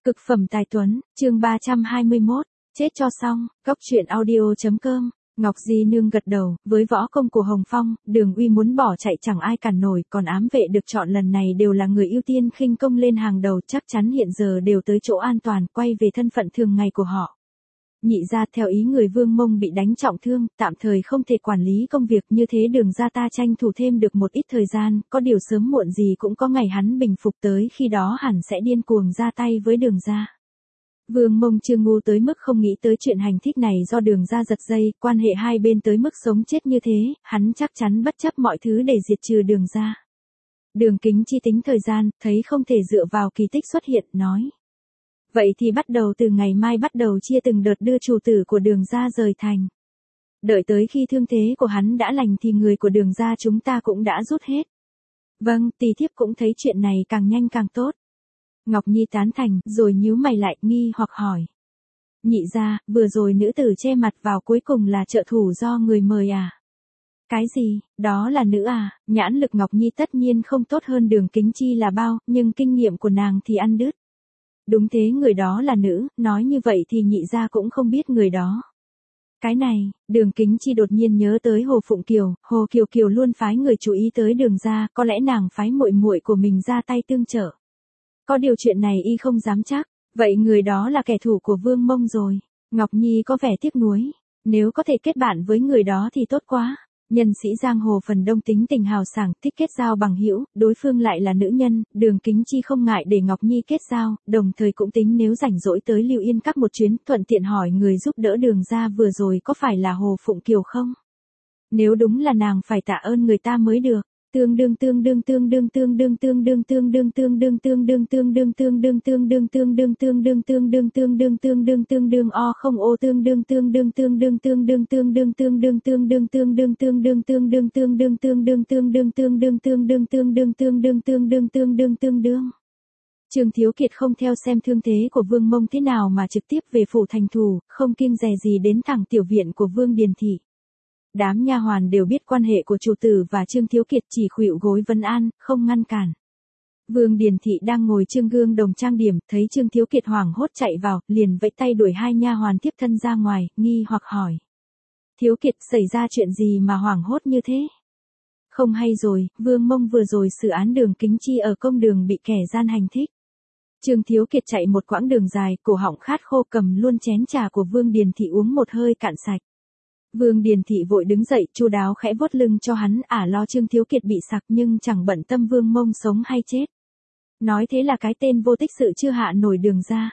Cực phẩm tài tuấn, chương 321, chết cho xong, góc truyện audio.com. Ngọc Di Nương gật đầu, với võ công của Hồng Phong, Đường Uy muốn bỏ chạy chẳng ai cản nổi, còn ám vệ được chọn lần này đều là người ưu tiên khinh công lên hàng đầu, chắc chắn hiện giờ đều tới chỗ an toàn, quay về thân phận thường ngày của họ. Nhị gia theo ý người Vương Mông bị đánh trọng thương, tạm thời không thể quản lý công việc, như thế Đường gia ta tranh thủ thêm được một ít thời gian, có điều sớm muộn gì cũng có ngày hắn bình phục, tới khi đó hẳn sẽ điên cuồng ra tay với Đường gia. Vương Mông chưa ngu tới mức không nghĩ tới chuyện hành thích này do Đường gia giật dây, quan hệ hai bên tới mức sống chết như thế, hắn chắc chắn bất chấp mọi thứ để diệt trừ Đường gia. Đường Kính Chi tính thời gian, thấy không thể dựa vào kỳ tích xuất hiện, nói. Vậy thì bắt đầu từ ngày mai bắt đầu chia từng đợt đưa chủ tử của Đường gia rời thành. Đợi tới khi thương thế của hắn đã lành thì người của Đường gia chúng ta cũng đã rút hết. Vâng, tỷ thiếp cũng thấy chuyện này càng nhanh càng tốt. Ngọc Nhi tán thành, rồi nhíu mày lại, nghi hoặc hỏi. Nhị gia, vừa rồi nữ tử che mặt vào cuối cùng là trợ thủ do người mời à? Cái gì, đó là nữ à? Nhãn lực Ngọc Nhi tất nhiên không tốt hơn Đường Kính Chi là bao, nhưng kinh nghiệm của nàng thì ăn đứt. Đúng thế, người đó là nữ, nói như vậy thì nhị gia cũng không biết người đó. Cái này, Đường Kính Chi đột nhiên nhớ tới Hồ Phụng Kiều, Hồ Kiều Kiều luôn phái người chú ý tới Đường gia, có lẽ nàng phái muội muội của mình ra tay tương trợ. Có điều chuyện này y không dám chắc, vậy người đó là kẻ thù của Vương Mông rồi. Ngọc Nhi có vẻ tiếc nuối, nếu có thể kết bạn với người đó thì tốt quá. Nhân sĩ giang hồ phần đông tính tình hào sảng, thích kết giao bằng hữu, đối phương lại là nữ nhân, Đường Kính Chi không ngại để Ngọc Nhi kết giao, đồng thời cũng tính nếu rảnh rỗi tới Lưu Yên Các một chuyến, thuận tiện hỏi người giúp đỡ Đường gia vừa rồi có phải là Hồ Phụng Kiều không? Nếu đúng là nàng phải tạ ơn người ta mới được. Tương đương o không ô tương đương Trương Thiếu Kiệt không theo xem thương thế của Vương Mông thế nào mà trực tiếp về phủ thành thủ, không kiêng dè gì đến thẳng tiểu viện của Vương Điền Thị. Đám nha hoàn đều biết quan hệ của chủ tử và Trương Thiếu Kiệt, chỉ khuỵu gối vấn an, không ngăn cản. Vương Điền Thị đang ngồi trước gương đồng trang điểm, thấy Trương Thiếu Kiệt hoảng hốt chạy vào, liền vẫy tay đuổi hai nha hoàn tiếp thân ra ngoài, nghi hoặc hỏi. Thiếu Kiệt, xảy ra chuyện gì mà hoảng hốt như thế? Không hay rồi, Vương Mông vừa rồi xử án Đường Kính Chi ở công đường bị kẻ gian hành thích. Trương Thiếu Kiệt chạy một quãng đường dài, cổ họng khát khô, cầm luôn chén trà của Vương Điền Thị uống một hơi cạn sạch. Vương Điền Thị vội đứng dậy, chu đáo khẽ vuốt lưng cho hắn, lo Trương Thiếu Kiệt bị sặc nhưng chẳng bận tâm Vương Mông sống hay chết. Nói thế là cái tên vô tích sự chưa hạ nổi Đường gia.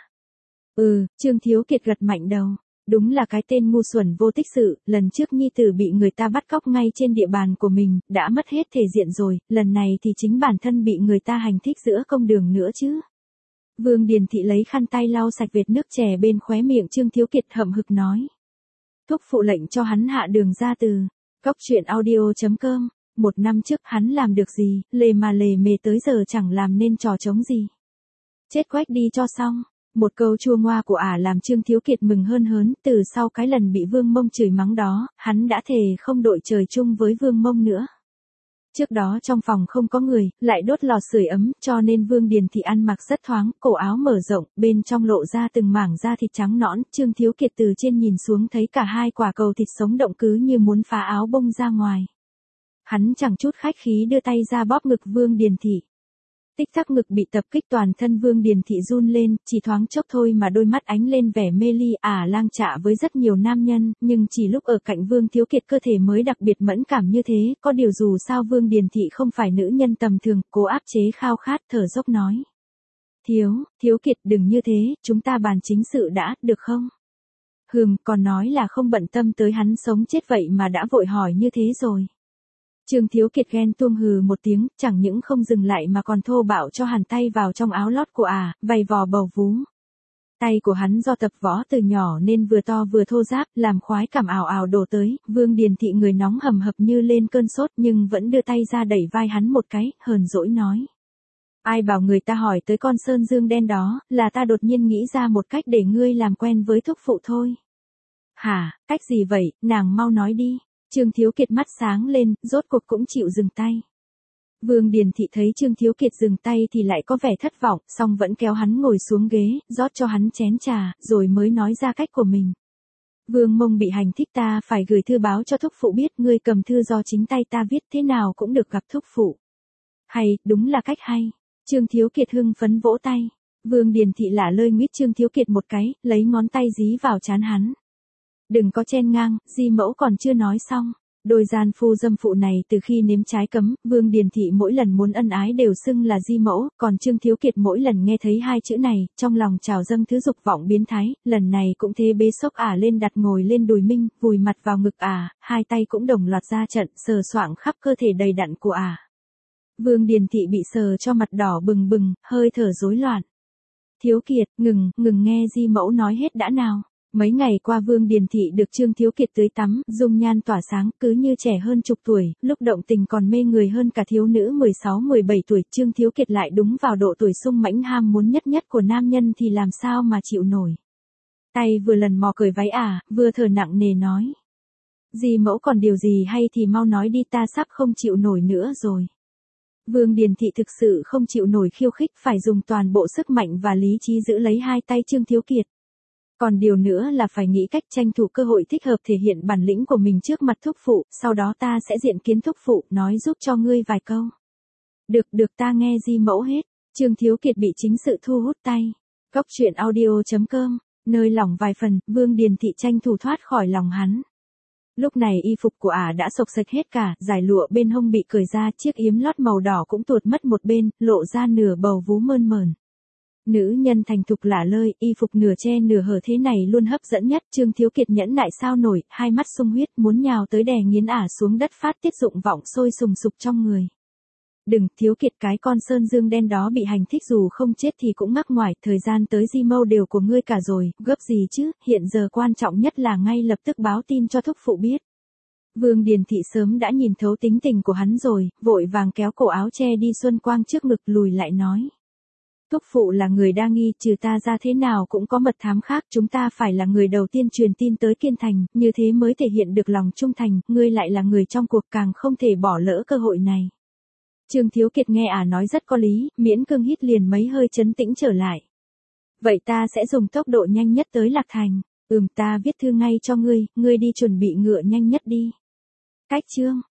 Trương Thiếu Kiệt gật mạnh đầu. Đúng là cái tên ngu xuẩn vô tích sự, lần trước nhi tử bị người ta bắt cóc ngay trên địa bàn của mình, đã mất hết thể diện rồi, lần này thì chính bản thân bị người ta hành thích giữa công đường nữa chứ. Vương Điền Thị lấy khăn tay lau sạch vệt nước chè bên khóe miệng Trương Thiếu Kiệt, hậm hực nói. Thúc phụ lệnh cho hắn hạ Đường gia từ. Góc truyện audio.com. Một năm trước hắn làm được gì, lề mà lề mề tới giờ chẳng làm nên trò trống gì. Chết quách đi cho xong. Một câu chua ngoa của làm Trương Thiếu Kiệt mừng hơn hớn, từ sau cái lần bị Vương Mông chửi mắng đó, hắn đã thề không đội trời chung với Vương Mông nữa. Trước đó trong phòng không có người, lại đốt lò sưởi ấm, cho nên Vương Điền Thị ăn mặc rất thoáng, cổ áo mở rộng, bên trong lộ ra từng mảng da thịt trắng nõn, Trương Thiếu Kiệt từ trên nhìn xuống thấy cả hai quả cầu thịt sống động cứ như muốn phá áo bông ra ngoài. Hắn chẳng chút khách khí đưa tay ra bóp ngực Vương Điền Thị. Tích tắc ngực bị tập kích, toàn thân Vương Điền Thị run lên, chỉ thoáng chốc thôi mà đôi mắt ánh lên vẻ mê ly, lang chạ với rất nhiều nam nhân, nhưng chỉ lúc ở cạnh Vương Thiếu Kiệt cơ thể mới đặc biệt mẫn cảm như thế, có điều dù sao Vương Điền Thị không phải nữ nhân tầm thường, cố áp chế khao khát, thở dốc nói. Thiếu Kiệt đừng như thế, chúng ta bàn chính sự đã, được không? Còn nói là không bận tâm tới hắn sống chết vậy mà đã vội hỏi như thế rồi. Trương Thiếu Kiệt ghen tuông hừ một tiếng, chẳng những không dừng lại mà còn thô bạo cho hàn tay vào trong áo lót của vày vò bầu vú. Tay của hắn do tập võ từ nhỏ nên vừa to vừa thô ráp, làm khoái cảm ào ào đổ tới, Vương Điền Thị người nóng hầm hập như lên cơn sốt nhưng vẫn đưa tay ra đẩy vai hắn một cái, hờn dỗi nói. Ai bảo người ta hỏi tới con sơn dương đen đó, là ta đột nhiên nghĩ ra một cách để ngươi làm quen với thúc phụ thôi. Hả, cách gì vậy, nàng mau nói đi. Trương Thiếu Kiệt mắt sáng lên, rốt cuộc cũng chịu dừng tay. Vương Điền Thị thấy Trương Thiếu Kiệt dừng tay thì lại có vẻ thất vọng, song vẫn kéo hắn ngồi xuống ghế, rót cho hắn chén trà, rồi mới nói ra cách của mình. Vương Mông bị hành thích, ta phải gửi thư báo cho thúc phụ biết, ngươi cầm thư do chính tay ta viết, thế nào cũng được gặp thúc phụ. Hay, đúng là cách hay. Trương Thiếu Kiệt hưng phấn vỗ tay. Vương Điền Thị lả lơi nguyết Trương Thiếu Kiệt một cái, lấy ngón tay dí vào trán hắn. Đừng có chen ngang, Di mẫu còn chưa nói xong. Đôi gian phu dâm phụ này từ khi nếm trái cấm, Vương Điền Thị mỗi lần muốn ân ái đều xưng là Di mẫu, còn Trương Thiếu Kiệt mỗi lần nghe thấy hai chữ này, trong lòng trào dâng thứ dục vọng biến thái, lần này cũng thế, bế xốc ả lên đặt ngồi lên đùi Minh, vùi mặt vào ngực ả, hai tay cũng đồng loạt ra trận, sờ soạng khắp cơ thể đầy đặn của ả. Vương Điền Thị bị sờ cho mặt đỏ bừng bừng, hơi thở rối loạn. Thiếu Kiệt, ngừng nghe Di mẫu nói hết đã nào. Mấy ngày qua Vương Điền Thị được Trương Thiếu Kiệt tưới tắm, dung nhan tỏa sáng, cứ như trẻ hơn chục tuổi, lúc động tình còn mê người hơn cả thiếu nữ 16-17 tuổi. Trương Thiếu Kiệt lại đúng vào độ tuổi sung mãnh ham muốn nhất nhất của nam nhân thì làm sao mà chịu nổi. Tay vừa lần mò cởi váy ả, vừa thở nặng nề nói. Di mẫu còn điều gì hay thì mau nói đi, ta sắp không chịu nổi nữa rồi. Vương Điền Thị thực sự không chịu nổi khiêu khích, phải dùng toàn bộ sức mạnh và lý trí giữ lấy hai tay Trương Thiếu Kiệt. Còn điều nữa là phải nghĩ cách tranh thủ cơ hội thích hợp thể hiện bản lĩnh của mình trước mặt thúc phụ, sau đó ta sẽ diện kiến thúc phụ, nói giúp cho ngươi vài câu. Được ta nghe Di mẫu hết. Trương Thiếu Kiệt bị chính sự thu hút tay. Góc truyện audio.com, nơi lỏng vài phần, Vương Điền Thị tranh thủ thoát khỏi lòng hắn. Lúc này y phục của ả đã xộc xệch hết cả, dải lụa bên hông bị cởi ra, chiếc yếm lót màu đỏ cũng tuột mất một bên, lộ ra nửa bầu vú mơn mởn. Nữ nhân thành thục lả lơi, y phục nửa che nửa hở thế này luôn hấp dẫn nhất. Trương Thiếu Kiệt nhẫn nại sao nổi, hai mắt sung huyết muốn nhào tới đè nghiến ả xuống đất, phát tiết dụng vọng sôi sùng sục trong người. Đừng, Thiếu Kiệt, cái con sơn dương đen đó bị hành thích dù không chết thì cũng ngắc ngoài, thời gian tới Di mâu đều của ngươi cả rồi, gấp gì chứ, hiện giờ quan trọng nhất là ngay lập tức báo tin cho thúc phụ biết. Vương Điền Thị sớm đã nhìn thấu tính tình của hắn rồi, vội vàng kéo cổ áo che đi xuân quang trước ngực, lùi lại nói. Thúc phụ là người đa nghi, trừ ta ra thế nào cũng có mật thám khác, chúng ta phải là người đầu tiên truyền tin tới Kiên Thành, như thế mới thể hiện được lòng trung thành, ngươi lại là người trong cuộc, càng không thể bỏ lỡ cơ hội này. Trương Thiếu Kiệt nghe ả nói rất có lý, miễn cương hít liền mấy hơi trấn tĩnh trở lại. Vậy ta sẽ dùng tốc độ nhanh nhất tới Lạc Thành. Ta viết thư ngay cho ngươi đi chuẩn bị ngựa nhanh nhất đi. Cách chương